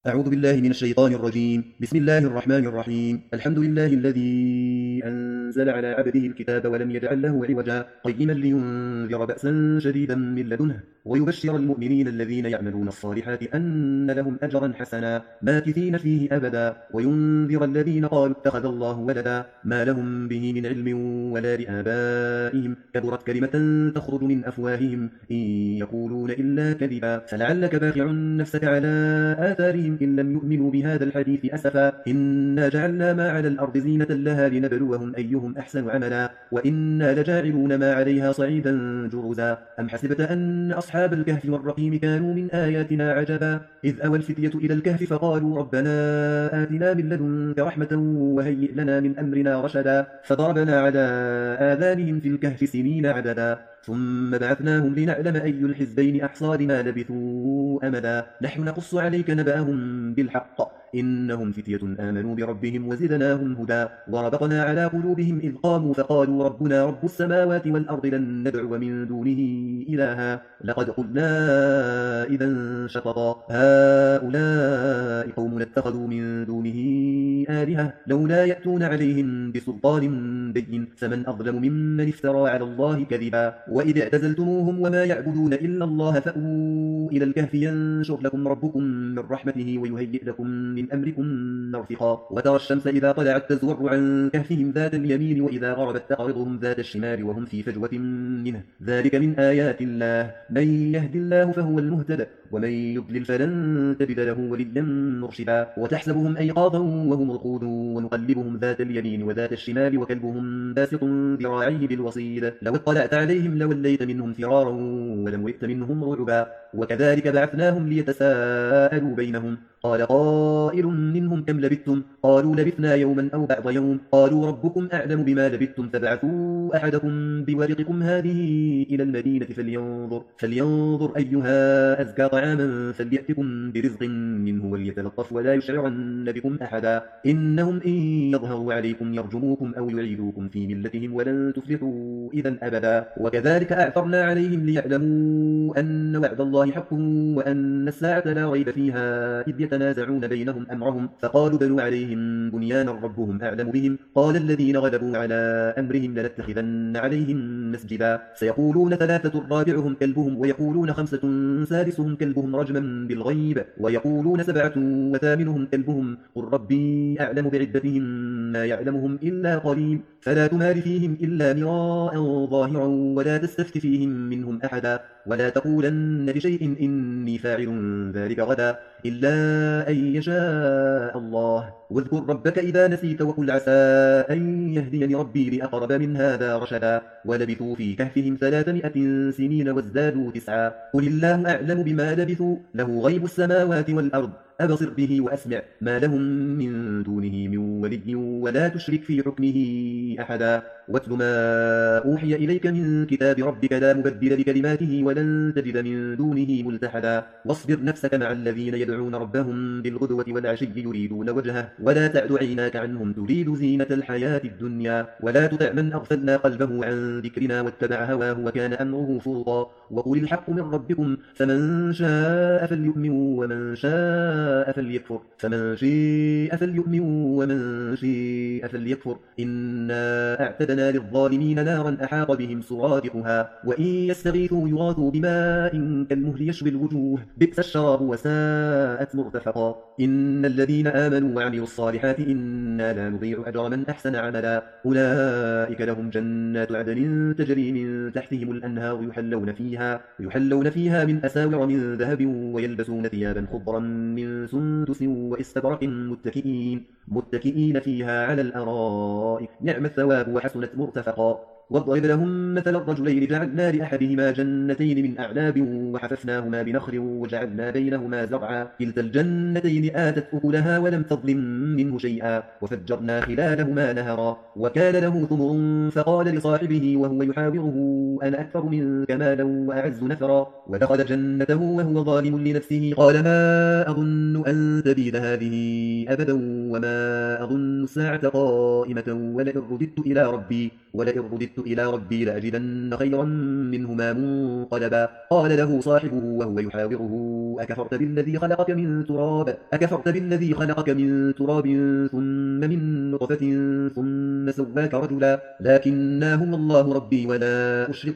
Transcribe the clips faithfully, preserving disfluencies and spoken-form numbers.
أعوذ بالله من الشيطان الرجيم. بسم الله الرحمن الرحيم. الحمد لله الذي أنزل على عبده الكتاب ولم يجعل له عوجا قيما لينذر بأسا شديدا من لدنه ويبشر المؤمنين الذين يعملون الصالحات أن لهم أجرا حسنا ماكثين فيه أبدا وينذر الذين قالوا اتخذ الله ولدا ما لهم به من علم ولا لآبائهم كبرت كلمة تخرج من أفواههم إن يقولون إلا كذبا فلعلك باخع نفسك على آثارهم إن لم يؤمنوا بهذا الحديث أسفا إنا جعلنا ما على الأرض زينة لها لنبلوهم أيهم أحسن عملا وإنا لجاعلون ما عليها صعيدا جرزا أم حسبت أن أصحاب الكهف والرقيم كانوا من آياتنا عجبا إذ أوى الفتية إلى الكهف فقالوا ربنا آتنا من لدنك رحمة وهيئ لنا من أمرنا رشدا فضربنا على آذانهم في الكهف سنين عددا ثم بعثناهم لنعلم أي الحزبين أحصى لما لبثوا أمدا نحن نقص عليك نبأهم بالحق إنهم فتية آمنوا بربهم وزدناهم هدى وربطنا على قلوبهم إذ قاموا فقالوا ربنا رب السماوات والأرض لن ندعو من دونه إلها لقد قلنا إذا شططا هؤلاء قوم اتخذوا من دونه آلهة لولا يأتون عليهم بسلطان بين فمن أظلم ممن افترى على الله كذبا وإذ اعتزلتموهم وما يعبدون إلا الله فأووا إلى الكهف ينشر لكم ربكم من رحمته ويهيئ لكم من أمركم مرفقا وترى الشمس إذا طلعت تزور عن كهفهم ذات اليمين وإذا غربت تقرضهم ذات الشمال وهم في فجوة منه ذلك من آيات الله من يهد الله فهو المهتد ومن يضلل فلن تجد له وليا مرشدا وتحسبهم أيقاظا وهم رقود ونقلبهم ذات اليمين وذات الشمال وكلبهم باسط ذراعيه بالوصيد لو اطلعت عليهم لوليت منهم فرارا ولملئت منهم رعبا وكذلك بعثناهم ليتساءلوا بينهم قال قائل منهم كم لبثتم قالوا لبثنا يوما أو بعض يوم قالوا ربكم أعلم بما لبثتم فابعثوا أحدكم بورقكم هذه إلى المدينة فلينظر, فلينظر أيها أزكى طعاما فليأتكم برزق منه وليتلطف ولا يشعرن بكم أحدا إنهم إن يظهروا عليكم يرجموكم أو يعيدوكم في ملتهم ولن تفلحوا إذا أبدا وكذلك أعثرنا عليهم ليعلموا أن وعد الله حق وأن الساعة لا ريب فيها إذ يتنازعون بينهم أمرهم فقالوا بنوا عليهم بنيانا ربهم أعلم بهم قال الذين غلبوا على أمرهم لنتخذن عليهم مسجدا سيقولون ثلاثة رابعهم كلبهم ويقولون خمسة سادسهم كلبهم رجما بالغيب ويقولون سبعة وثامنهم كلبهم قل ربي أعلم بعدتهم ما يعلمهم إلا قليل فلا تمار فيهم إلا مراء ظاهرا ولا تستفت فيهم منهم أحدا ولا تقولن لشيء إني فاعل ذلك غدا إلا أن يشاء الله واذكر ربك إذا نسيت وقل عسى أن يهديني ربي لأقرب من هذا رشدا ولبثوا في كهفهم ثلاثمائة سنين وازدادوا تسعا قل الله أعلم بما لبثوا له غيب السماوات والأرض أبصر به وأسمع ما لهم من دونه من ولي ولا تشرك في حكمه أحدا واتل ما أوحي إليك من كتاب ربك لا مبدل لكلماته ولن تجد من دونه ملتحدا واصبر نفسك مع الذين يدعون ربهم بالغدوة والعشي يريدون وجهه ولا تعد عيناك عنهم تريد زينة الحياة الدنيا ولا تطع من أغفلنا قلبه عن ذكرنا واتبع هواه وكان أمره فرطا وقل الحق من ربكم فمن شاء فليؤمن ومن شاء فليكفر فمن شاء فليؤمن ومن شاء فليكفر إنا أعتدنا للظالمين نارا أحاط بهم سرادقها وإن يستغيثوا يغاثوا بماء كالمهل يشوي الوجوه بئس الشراب وساءت مرتفقا إن الذين آمنوا وعملوا الصالحات إنا لا نضيع أجر من أحسن عملا أولئك لهم جنات عدن تجري من تحتهم الأنهار يحلون فيها, يحلون فيها من أساور من ذهب ويلبسون ثيابا خضرا من سندس واستبرق متكئين, متكئين فيها على الأرائك نعم الثواب وحسنت مرتفقا واضرب لهم مثل الرجلين جعلنا لأحدهما جنتين من أعناب وحففناهما بنخل وجعلنا بينهما زرعا كلتا الجنتين آتت أكلها ولم تظلم منه شيئا وفجرنا خلالهما نهرا وكان له ثمر فقال لصاحبه وهو يحاوره أنا أكثر منك مالا وأعز نفرا ودخل جنته وهو ظالم لنفسه قال ما أظن أن تبيد هذه أبدا وما أظن الساعة قائمة ولئن رددت إلى ربي ولئن رددت إلى ربي لأجدن خيرا منهما منقلبا. قال له صاحبه وهو يحاوره أكفرت بالذي خلقك من تراب أكفرت بالذي خلقك من تراب ثم من نطفة ثم سواك رجلا لكنا هم الله ربي ولا أشرك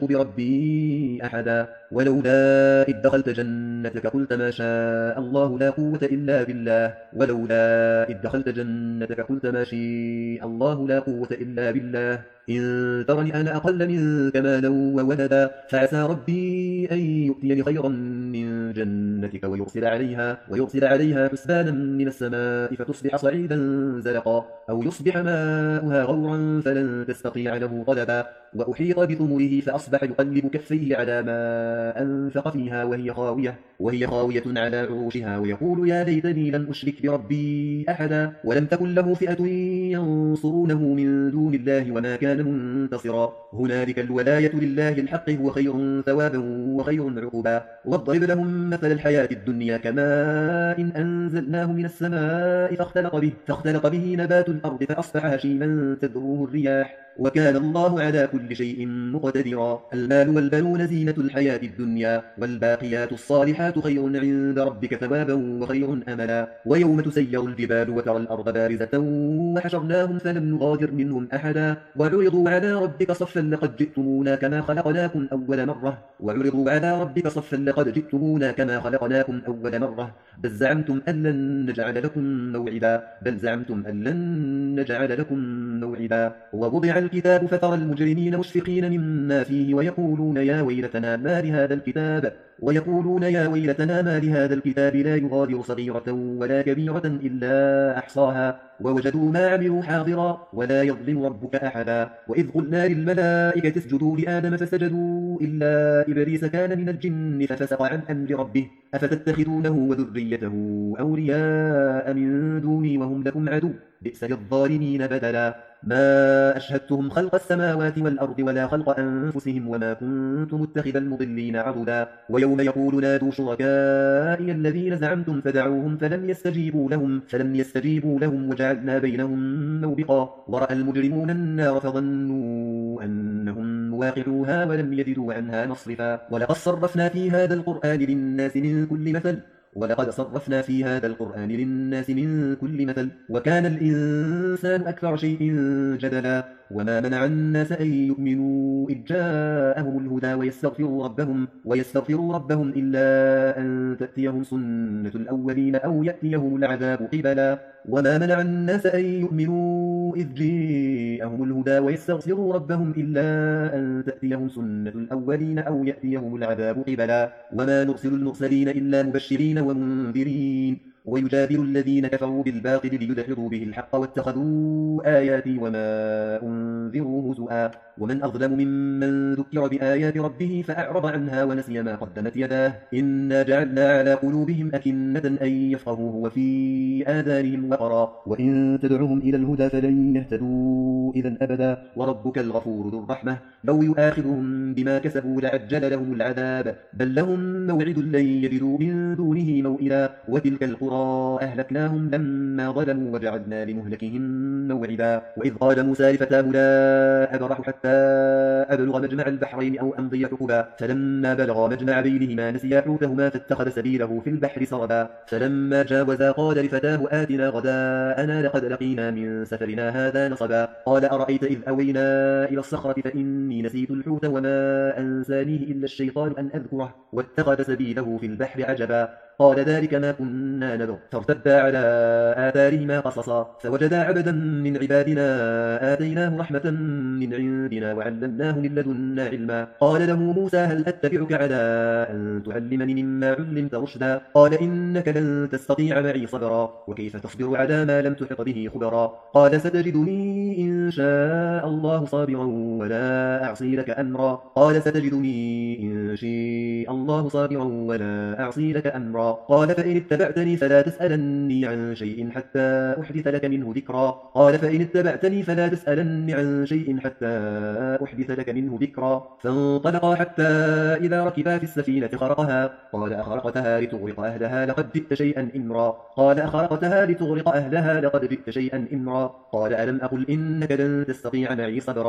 بربي أحدا. ولولا إذ دخلت جنتك قلت ما شاء الله لا قوة إلا بالله ولولا إذ دخلت جنتك قلت ما شاء الله لا قوة إلا بالله إن ترني أنا أقل منك مالا وولدا فعسى ربي أن يؤتيني خيرا من جنتك ويرسل عليها ويرسل عليها حسبانا من السماء فتصبح صعيدا زلقا أو يصبح ماؤها غورا فلن تستطيع له طلبا. وأحيط بثمره فأصبح يقلب كفيه على ما أنفق فيها وهي خاوية وهي خاوية على عروشها ويقول يا ليتني لم أشرك بربي أحدا ولم تكن له فئة ينصرونه من دون الله وما كان منتصرا. هنالك الولاية لله الحق هو خير ثوابا وخير عقبا. واضرب لهم مثل الحياة الدنيا كماء إن أنزلناه من السماء فاختلط به, فاختلط به نبات الأرض فأصبح هشيما تذروه الرياح وكان الله على كل شيء مقتدرا. المال والبنون زينة الحياة الدنيا والباقيات الصالحات خير عند ربك ثوابا وخير أملا. ويوم تسير الجبال وترى الأرض بارزة وحشرناهم فلم نغادر منهم أحدا وعرضوا على ربك صفا لقد جئتمونا كما خلقناكم أول مرة وعرضوا على ربك صفا لقد جئتمونا كما خلقناكم أول مرة بل زعمتم أن لن نجعل لكم موعدا بل زعمتم أن لن نجعل لكم موعدا. ووضع الكتاب فترى المجرمين مشفقين مما فيه ويقولون يا ويلتنا ما لهذا الكتاب ويقولون يا ويلتنا ما لهذا الكتاب لا يغادر صغيرة ولا كبيرة إلا أحصاها ووجدوا ما عملوا حاضرا ولا يظلم ربك أحدا. وإذ قلنا للملائكة اسجدوا لآدم فسجدوا إلا إبليس كان من الجن ففسق عن أمر ربه أفتتخذونه وذريته أولياء من دوني وهم لكم عدو بئس للظالمين بدلا. ما أشهدتهم خلق السماوات والأرض ولا خلق أنفسهم وما كنت متخذ المضلين عضدا. ويوم يقول نادوا شركائي الذين زعمتم فدعوهم فلم يستجيبوا لهم فلم يستجيبوا لهم وجعلنا بينهم موبقا. ورأى المجرمون النار فظنوا أنهم مواقعوها ولم يجدوا عنها مصرفا. ولقد صرفنا في هذا القرآن للناس من كل مثل ولقد صرفنا في هذا القرآن للناس من كل مثل وكان الإنسان أكثر شيء جدلا. وما منع الناس أن يؤمنوا إذ جاءهم الهدى ويستغفروا ربهم ويستغفروا ربهم إلا أن تأتيهم سنة الأولين أو يأتيهم العذاب قبلا. وما منع الناس أن يؤمنوا إذ جاءهم الهدى ويستغفروا ربهم إلا أن تأتيهم سنة الأولين أو يأتيهم العذاب قبلا. وما نرسل المرسلين إلا مبشرين ومنذرين ويجادل الذين كفروا بالباطل ليدحضوا به الحق واتخذوا آياتي وما أنذروا هزؤا. ومن أظلم ممن ذكر بآيات ربه فأعرض عنها ونسي ما قدمت يداه إنا جعلنا على قلوبهم أكنة أن يفقهوه وفي آذانهم وقرا وإن تدعهم إلى الهدى فلن يهتدوا إذا أبدا. وربك الغفور ذو الرحمة لو يؤاخذهم بما كسبوا لعجل لهم العذاب بل لهم موعد لن يجدوا من دونه موئلا. وتلك القرى أهلكناهم لما ظلموا وجعلنا لمهلكهم موعدا. وإذ قال موسى لفتاه لا أبرح حتى أبلغ مجمع البحرين أو أمضي حقبا فلما بلغا مجمع بينهما نسيا حوتهما فاتخذ سبيله في البحر سربا. فلما جاوزا قال لفتاه آتنا غداءنا لقد لقينا من سفرنا هذا نصبا. قال أرأيت إذ أوينا إلى الصخرة فإني نسيت الحوت وما أنسانيه إلا الشيطان أن أذكره واتخذ سبيله في البحر عجبا. قال ذلك ما كنا نبغ فارتدا على آثارهما قصصا فوجدا عبدا من عبادنا آتيناه رحمة من عندنا وعلمناه من لدنا علما. قال له موسى هل أتبعك على أن تعلمني مما علمت رشدا. قال إنك لن تستطيع معي صبرا وكيف تصبر على ما لم تحط به خبرا. قال ستجدني إن شاء الله صابرا ولا أعصي لك أمرا. قال ستجدني إن شاء الله صابرا ولا أعصي لك أمرا. قال فإن اتبعتني فلا تسألني عن شيء حتى أحدث لك منه ذكرا. قال فإن اتبعتني فلا تسألني عن شيء حتى أحدث لك منه ذكرا. فانطلقا حتى إذا ركبا في السفينة خرقها. قال أخرقتها لتغرق أهلها لقد جئت شيئا إمرا. قال أخرقتها لتغرق أهلها لقد جئت شيئا إمرا. قال ألم أقل إنك لن تستطيع معي صبرا.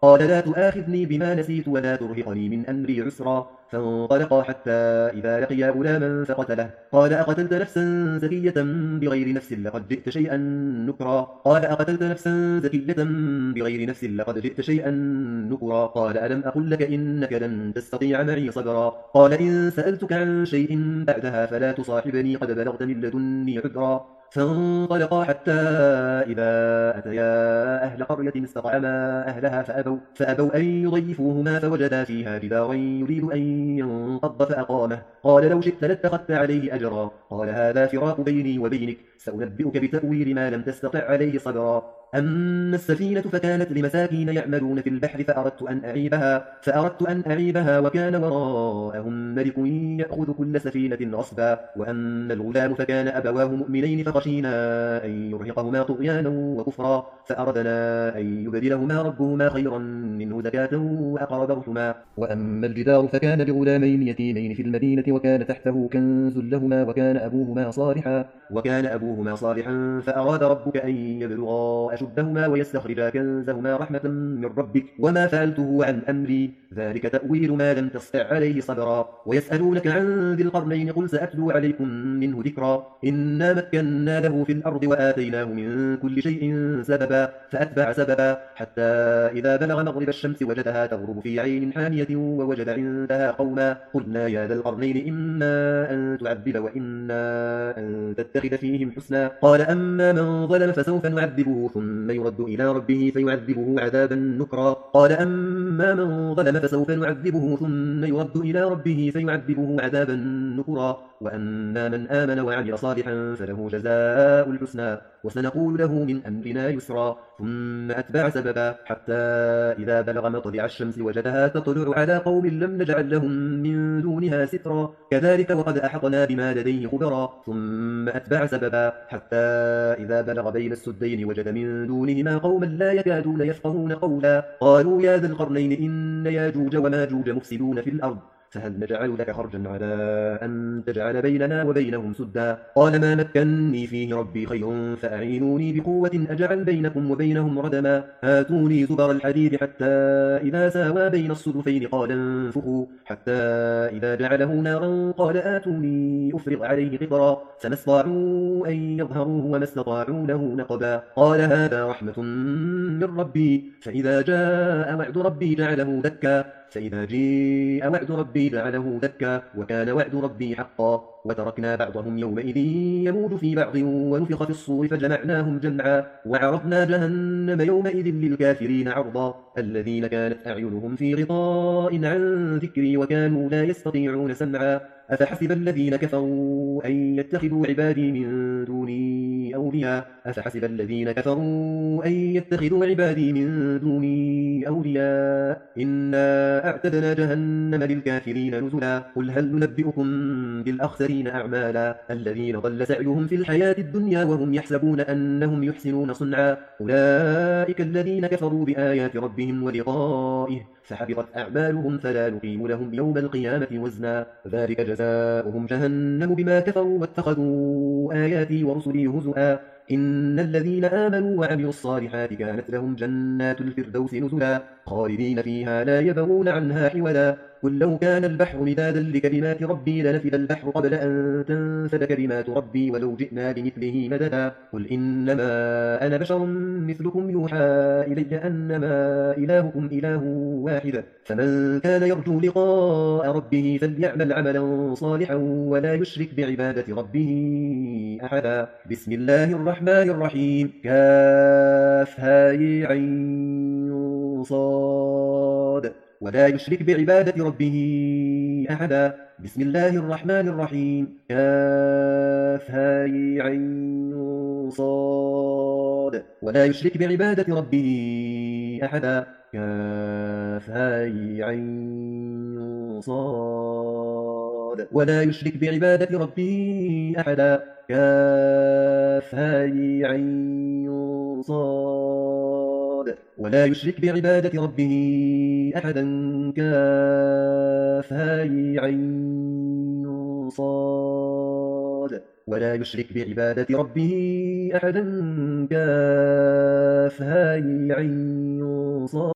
قال لا تؤاخذني بما نسيت ولا ترهقني من أمري عسرا. فانطلقا حتى إذا لقيا غلاما فقتله. قال أقتلت نفسا زكية بغير نفس لقد جئت شيئا نكرا. قال أقتلت نفسا زكية بغير نفس لقد جئت شيئا نكرا. قال ألم أقل لك إنك لن تستطيع معي صبرا. قال إن سألتك عن شيء بعدها فلا تصاحبني قد بلغت من لدني عذرا. فانطلقا حتى إذا أتيا أهل قرية استطعما أهلها فأبوا, فأبوا أن يضيفوهما فوجدا فيها جدارا يريد أن ينقض فأقامه. قال لو شئت لاتخذت عليه أجرا. قال هذا فراق بيني وبينك سأنبئك بتأويل ما لم تستطع عليه صبرا. أما السفينة فكانت لمساكين يعملون في البحر فأردت أن أعيبها, فأردت أن أعيبها وكان وراءهم ملك يأخذ كل سفينة غصبا. وأما الغلام فكان أبواه مؤمنين فخشينا أن يرهقهما طغيانا وكفرا فأردنا أن يبدلهما ربهما خيرا منه زكاة وأقرب رحما. وأما الجدار فكان لغلامين يتيمين في المدينة وكان تحته كنز لهما وكان أبوهما صالحا وكان أبوهما صالحا فأراد ربك أن يبلغا أشدهما ويستخرجا كنزهما رحمة من ربك وما فعلته عن أمري ذلك تأويل ما لم تستطع عليه صبرا. ويسألونك عن ذي القرنين قل سأتلو عليكم منه ذكرا. إنا مكنا له في الأرض وآتيناه من كل شيء سببا فأتبع سببا حتى إذا بلغ مغرب الشمس وجدها تغرب في عين حامية ووجد عندها قوما. قلنا يا ذا القرنين إما أن تعذب وإما أن تتخذ فيهم حسنا. قال أما من ظلم فسوف نعذبه ثم يرد إلى ربه فيعذبه عذابا نكرا. قال أما من ظلم فسوف نعذبه ثم يرد إلى ربه فيعذبه عذابا نكرا. وأما من آمن وعمل صالحا فله جزاء الحسنى وسنقول له من أمرنا يسرا. ثم أتبع سببا حتى إذا بلغ مطلع الشمس وجدها تطلع على قوم لم نجعل لهم من دونها سترا. كذلك وقد أحطنا بما لديه خبرا. ثم أتبع سببا حتى إذا بلغ بين السدين وجد من دونهما قوما لا يكادون يفقهون قولا. قالوا يا ذا القرنين إن ياجوج وماجوج مفسدون في الأرض فهل نجعل لك خرجا على أن تجعل بيننا وبينهم سدا. قال ما مكني فيه ربي خير فأعينوني بقوة أجعل بينكم وبينهم ردما. آتوني زبر الحديد حتى إذا ساوى بين الصدفين قال انفخوا حتى إذا جعله نارا قال آتوني أفرغ عليه قطرا. فما استطاعوا أن يظهروه وما استطاعوا له نقبا. قال هذا رحمة من ربي فإذا جاء وعد ربي جعله دكا فإذا جاء وعد ربي جعله دكا وكان وعد ربي حقا. وتركنا بعضهم يومئذ يموج في بعض ونفخ في الصور فجمعناهم جمعا. وعرضنا جهنم يومئذ للكافرين عرضا. الذين كانت أعينهم في غطاء عن ذكري وكانوا لا يستطيعون سمعا. أفحسب الذين كفروا أن يتخذوا عبادي من دوني أولياء أفحسب الذين كفروا أن يتخذوا عبادي من دوني أولياء إنا أعتدنا جهنم للكافرين نزلا. قل هل ننبئكم بالأخسرين أعمالا الذين ضل سعيهم في الحياة الدنيا وهم يحسبون أنهم يحسنون صنعا. أولئك الذين كفروا بآيات ربهم ولقائه فحبطت أعمالهم فلا نقيم لهم يوم القيامة وزنا. ذلك جزاؤهم جهنم بما كفروا واتخذوا آياتي ورسلي هزؤا. إن الذين آمنوا وعملوا الصالحات كانت لهم جنات الفردوس نزلا خالدين فيها لا يبغون عنها حولا. قل لو كان البحر مدادا لكلمات ربي لنفد البحر قبل أن تنفد كلمات ربي ولو جئنا بمثله مددا. قل إنما أنا بشر مثلكم يوحى إلي أنما إلهكم إله واحد فمن كان يرجو لقاء ربه فليعمل عملا صالحا ولا يشرك بعبادة ربه أحدا. بسم الله الرحمن الرحيم كاف هاء عين صاد ولا يشرك بعبادة ربه أحدا. بسم الله الرحمن الرحيم كاف هاء عين صاد ولا يشرك بعبادة ربه أحدا. كاف هاء عين صاد ولا يشرك بعبادة ربه أحدا. كاف هاء عين صاد ولا يشرك بعبادة ربه أحدا. كاف هاء عين صاد ولا يشرك بعبادة ربه أحدا. كاف هاء عين صاد.